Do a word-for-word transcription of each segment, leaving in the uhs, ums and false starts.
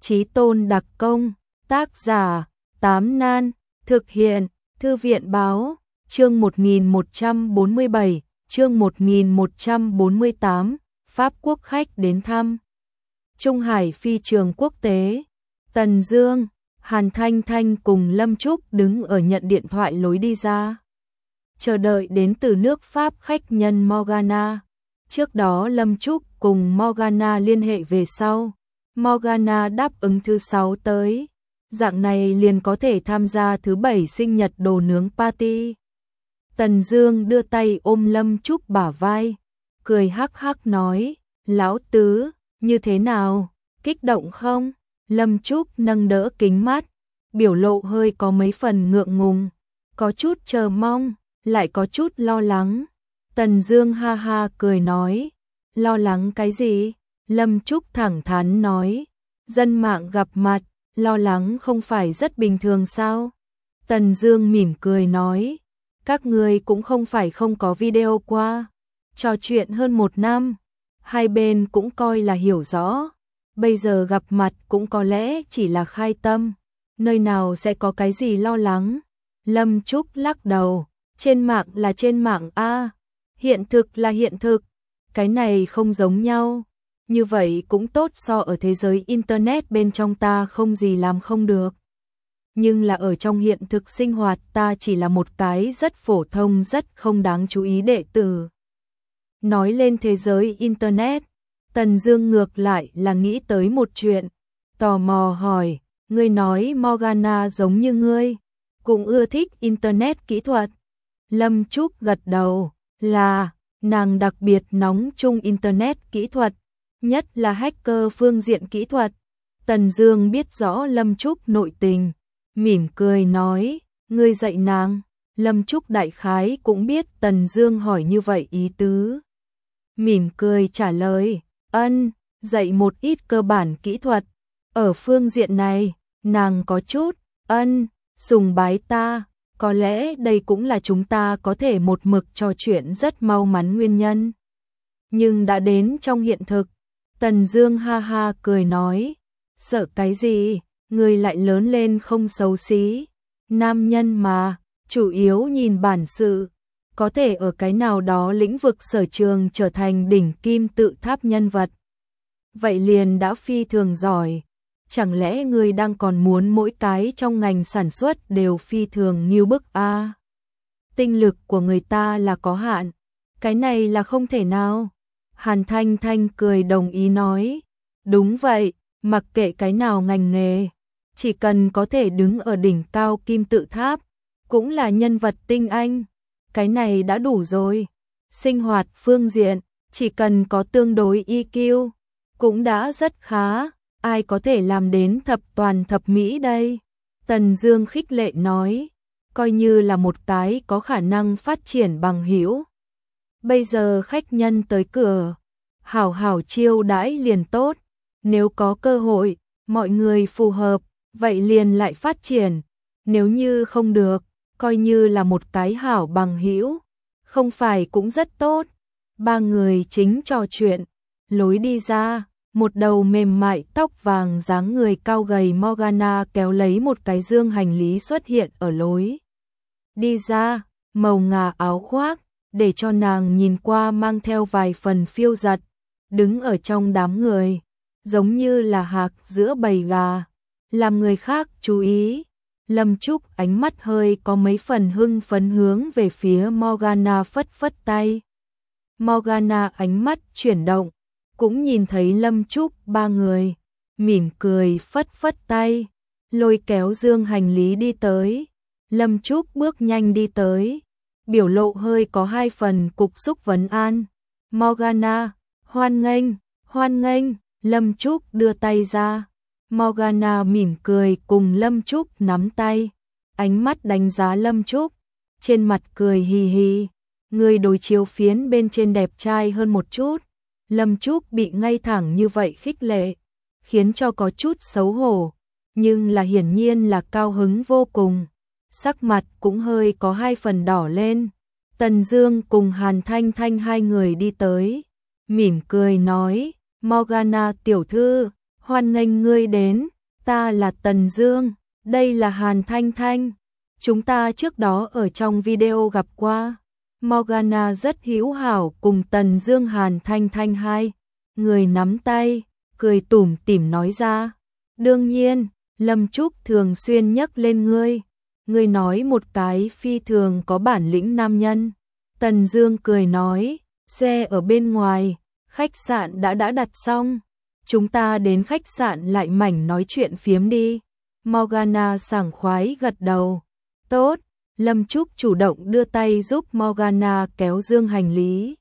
Chí tôn đặc công, tác giả, Tám Nan, thực hiện, Thư viện báo, chương một nghìn một trăm bốn mươi bảy, chương một nghìn một trăm bốn mươi tám, Pháp quốc khách đến thăm. Trung Hải phi trường quốc tế, Tần Dương, Hàn Thanh Thanh cùng Lâm Trúc đứng ở nhận điện thoại lối đi ra. Chờ đợi đến từ nước Pháp khách nhân Morgana. Trước đó Lâm Trúc cùng Morgana liên hệ về sau. Morgana đáp ứng thứ sáu tới. Dạng này liền có thể tham gia thứ bảy sinh nhật đồ nướng party. Tần Dương đưa tay ôm Lâm Trúc bả vai, cười hắc hắc nói, lão tứ, như thế nào, kích động không? Lâm Trúc nâng đỡ kính mắt, biểu lộ hơi có mấy phần ngượng ngùng, có chút chờ mong, lại có chút lo lắng. Tần Dương ha ha cười nói, lo lắng cái gì? Lâm Trúc thẳng thắn nói, dân mạng gặp mặt, lo lắng không phải rất bình thường sao? Tần Dương mỉm cười nói, các ngươi cũng không phải không có video qua, trò chuyện hơn một năm, hai bên cũng coi là hiểu rõ, bây giờ gặp mặt cũng có lẽ chỉ là khai tâm, nơi nào sẽ có cái gì lo lắng. Lâm Trúc lắc đầu, trên mạng là trên mạng a, hiện thực là hiện thực, cái này không giống nhau. Như vậy cũng tốt so ở thế giới internet bên trong ta không gì làm không được. Nhưng là ở trong hiện thực sinh hoạt ta chỉ là một cái rất phổ thông rất không đáng chú ý đệ tử. Nói lên thế giới internet, Tần Dương ngược lại là nghĩ tới một chuyện, tò mò hỏi, ngươi nói Morgana giống như ngươi, cũng ưa thích internet kỹ thuật. Lâm Trúc gật đầu, là, nàng đặc biệt nóng chung internet kỹ thuật, nhất là hacker phương diện kỹ thuật. Tần Dương biết rõ Lâm Trúc nội tình, mỉm cười nói, ngươi dạy nàng. Lâm Trúc đại khái cũng biết Tần Dương hỏi như vậy ý tứ. Mỉm cười trả lời, ân, dạy một ít cơ bản kỹ thuật. Ở phương diện này, nàng có chút, ân, sùng bái ta, có lẽ đây cũng là chúng ta có thể một mực trò chuyện rất mau mắn nguyên nhân. Nhưng đã đến trong hiện thực, Tần Dương ha ha cười nói, sợ cái gì, người lại lớn lên không xấu xí, nam nhân mà, chủ yếu nhìn bản sự, có thể ở cái nào đó lĩnh vực sở trường trở thành đỉnh kim tự tháp nhân vật. Vậy liền đã phi thường giỏi, chẳng lẽ người đang còn muốn mỗi cái trong ngành sản xuất đều phi thường như bức a? À? Tinh lực của người ta là có hạn, cái này là không thể nào. Hàn Thanh Thanh cười đồng ý nói, đúng vậy, mặc kệ cái nào ngành nghề, chỉ cần có thể đứng ở đỉnh cao kim tự tháp, cũng là nhân vật tinh anh, cái này đã đủ rồi. Sinh hoạt phương diện, chỉ cần có tương đối i kiu, cũng đã rất khá, ai có thể làm đến thập toàn thập mỹ đây? Tần Dương khích lệ nói, coi như là một cái có khả năng phát triển bằng hữu. Bây giờ khách nhân tới cửa, hảo hảo chiêu đãi liền tốt, nếu có cơ hội, mọi người phù hợp, vậy liền lại phát triển, nếu như không được, coi như là một cái hảo bằng hữu, không phải cũng rất tốt. Ba người chính trò chuyện, lối đi ra, một đầu mềm mại tóc vàng dáng người cao gầy Morgana kéo lấy một cái dương hành lý xuất hiện ở lối đi ra, màu ngà áo khoác, để cho nàng nhìn qua mang theo vài phần phiêu giật, đứng ở trong đám người, giống như là hạc giữa bầy gà, làm người khác chú ý. Lâm Trúc ánh mắt hơi có mấy phần hưng phấn hướng về phía Morgana phất phất tay. Morgana ánh mắt chuyển động, cũng nhìn thấy Lâm Trúc ba người, mỉm cười phất phất tay, lôi kéo dương hành lý đi tới. Lâm Trúc bước nhanh đi tới, biểu lộ hơi có hai phần cục xúc vấn an. Morgana, hoan nghênh, hoan nghênh. Lâm Trúc đưa tay ra. Morgana mỉm cười cùng Lâm Trúc nắm tay, ánh mắt đánh giá Lâm Trúc, trên mặt cười hì hì, người đối chiếu phiến bên trên đẹp trai hơn một chút. Lâm Trúc bị ngay thẳng như vậy khích lệ, khiến cho có chút xấu hổ, nhưng là hiển nhiên là cao hứng vô cùng, sắc mặt cũng hơi có hai phần đỏ lên. Tần Dương cùng Hàn Thanh Thanh hai người đi tới, mỉm cười nói, Morgana tiểu thư, Hoan nghênh ngươi đến, ta là Tần Dương, đây là Hàn Thanh Thanh. Chúng ta trước đó ở trong video gặp qua. Morgana rất hữu hảo cùng Tần Dương Hàn Thanh Thanh hai người nắm tay, cười tủm tỉm nói ra. Đương nhiên, Lâm Trúc thường xuyên nhắc lên ngươi. Ngươi nói một cái phi thường có bản lĩnh nam nhân. Tần Dương cười nói, xe ở bên ngoài, khách sạn đã đã đặt xong. Chúng ta đến khách sạn lại mảnh nói chuyện phiếm đi. Morgana sảng khoái gật đầu. Tốt, Lâm Trúc chủ động đưa tay giúp Morgana kéo dương hành lý.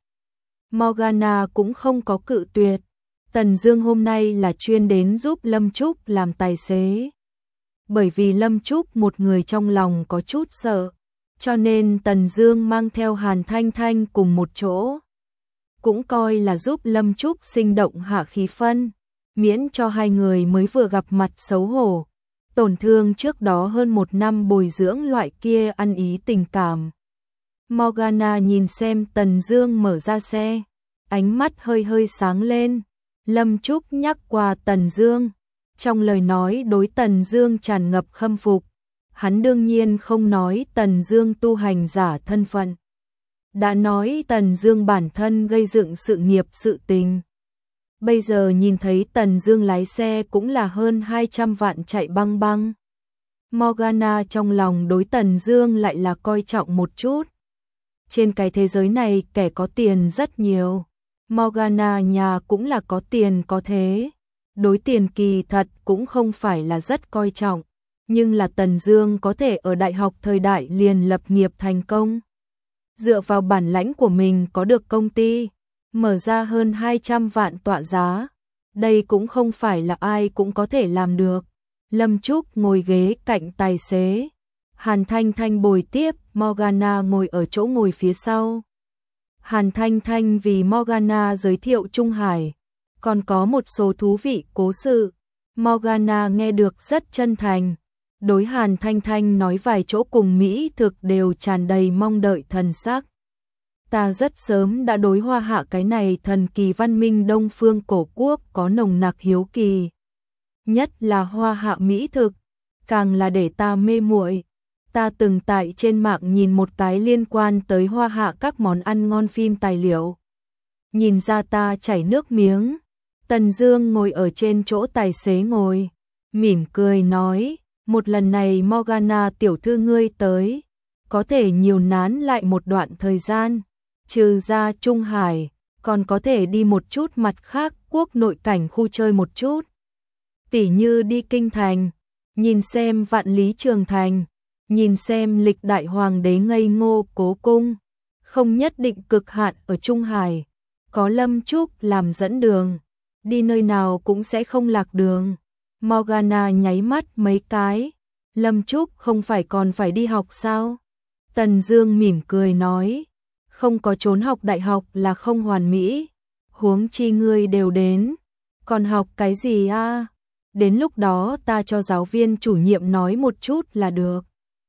Morgana cũng không có cự tuyệt. Tần Dương hôm nay là chuyên đến giúp Lâm Trúc làm tài xế. Bởi vì Lâm Trúc một người trong lòng có chút sợ, cho nên Tần Dương mang theo Hàn Thanh Thanh cùng một chỗ. Cũng coi là giúp Lâm Trúc sinh động hạ khí phân, miễn cho hai người mới vừa gặp mặt xấu hổ. Tổn thương trước đó hơn một năm bồi dưỡng loại kia ăn ý tình cảm. Morgana nhìn xem Tần Dương mở ra xe, ánh mắt hơi hơi sáng lên. Lâm Trúc nhắc qua Tần Dương, trong lời nói đối Tần Dương tràn ngập khâm phục. Hắn đương nhiên không nói Tần Dương tu hành giả thân phận, đã nói Tần Dương bản thân gây dựng sự nghiệp sự tình. Bây giờ nhìn thấy Tần Dương lái xe cũng là hơn hai trăm vạn chạy băng băng. Morgana trong lòng đối Tần Dương lại là coi trọng một chút. Trên cái thế giới này kẻ có tiền rất nhiều. Morgana nhà cũng là có tiền có thế. Đối tiền kỳ thật cũng không phải là rất coi trọng. Nhưng là Tần Dương có thể ở đại học thời đại liền lập nghiệp thành công. Dựa vào bản lãnh của mình có được công ty, mở ra hơn hai trăm vạn tọa giá. Đây cũng không phải là ai cũng có thể làm được. Lâm Trúc ngồi ghế cạnh tài xế. Hàn Thanh Thanh bồi tiếp, Morgana ngồi ở chỗ ngồi phía sau. Hàn Thanh Thanh vì Morgana giới thiệu Trung Hải, còn có một số thú vị cố sự. Morgana nghe được rất chân thành. Đối Hàn Thanh Thanh nói vài chỗ cùng Mỹ thực đều tràn đầy mong đợi thần sắc. Ta rất sớm đã đối Hoa Hạ cái này thần kỳ văn minh Đông phương cổ quốc có nồng nặc hiếu kỳ. Nhất là Hoa Hạ Mỹ thực, càng là để ta mê muội. Ta từng tại trên mạng nhìn một cái liên quan tới Hoa Hạ các món ăn ngon phim tài liệu. Nhìn ra ta chảy nước miếng. Tần Dương ngồi ở trên chỗ tài xế ngồi, mỉm cười nói, một lần này Morgana tiểu thư ngươi tới, có thể nhiều nán lại một đoạn thời gian, trừ ra Trung Hải, còn có thể đi một chút mặt khác quốc nội cảnh khu chơi một chút. Tỉ như đi Kinh Thành, nhìn xem Vạn Lý Trường Thành, nhìn xem lịch đại hoàng đế ngây ngô cố cung, không nhất định cực hạn ở Trung Hải, có Lâm Trúc làm dẫn đường, đi nơi nào cũng sẽ không lạc đường. Morgana nháy mắt mấy cái, Lâm Trúc không phải còn phải đi học sao? Tần Dương mỉm cười nói, không có trốn học đại học là không hoàn mỹ, huống chi ngươi đều đến, còn học cái gì a? Đến lúc đó ta cho giáo viên chủ nhiệm nói một chút là được.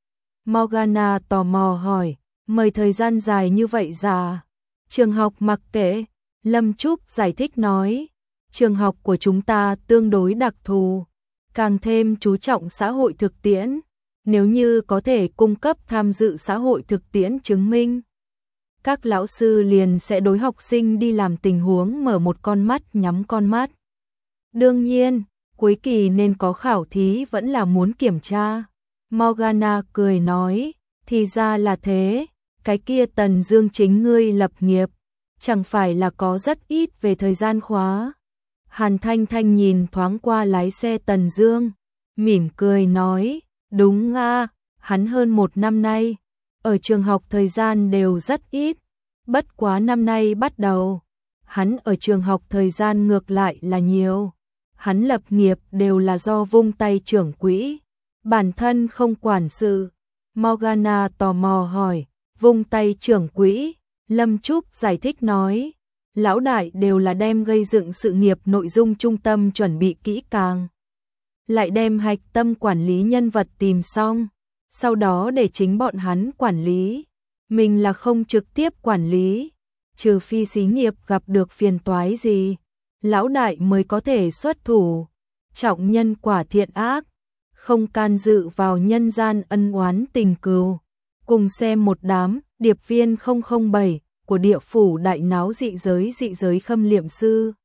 Morgana tò mò hỏi, mời thời gian dài như vậy già? Trường học mặc kệ, Lâm Trúc giải thích nói, trường học của chúng ta tương đối đặc thù, càng thêm chú trọng xã hội thực tiễn, nếu như có thể cung cấp tham dự xã hội thực tiễn chứng minh, các lão sư liền sẽ đối học sinh đi làm tình huống mở một con mắt nhắm con mắt. Đương nhiên, cuối kỳ nên có khảo thí vẫn là muốn kiểm tra. Morgana cười nói, thì ra là thế, cái kia Tần Dương chính ngươi lập nghiệp, chẳng phải là có rất ít về thời gian khóa. Hàn Thanh Thanh nhìn thoáng qua lái xe Tần Dương, mỉm cười nói, đúng a, hắn hơn một năm nay, ở trường học thời gian đều rất ít, bất quá năm nay bắt đầu, hắn ở trường học thời gian ngược lại là nhiều. Hắn lập nghiệp đều là do vung tay trưởng quỹ, bản thân không quản sự. Morgana tò mò hỏi, vung tay trưởng quỹ? Lâm Trúc giải thích nói, lão đại đều là đem gây dựng sự nghiệp nội dung trung tâm chuẩn bị kỹ càng, lại đem hạch tâm quản lý nhân vật tìm xong, sau đó để chính bọn hắn quản lý, mình là không trực tiếp quản lý, trừ phi xí nghiệp gặp được phiền toái gì, lão đại mới có thể xuất thủ. trọng nhân quả thiện ác, không can dự vào nhân gian ân oán tình cừu. Cùng xem một đám điệp viên không không bảy của địa phủ đại náo dị giới dị giới Khâm Liệm Sư.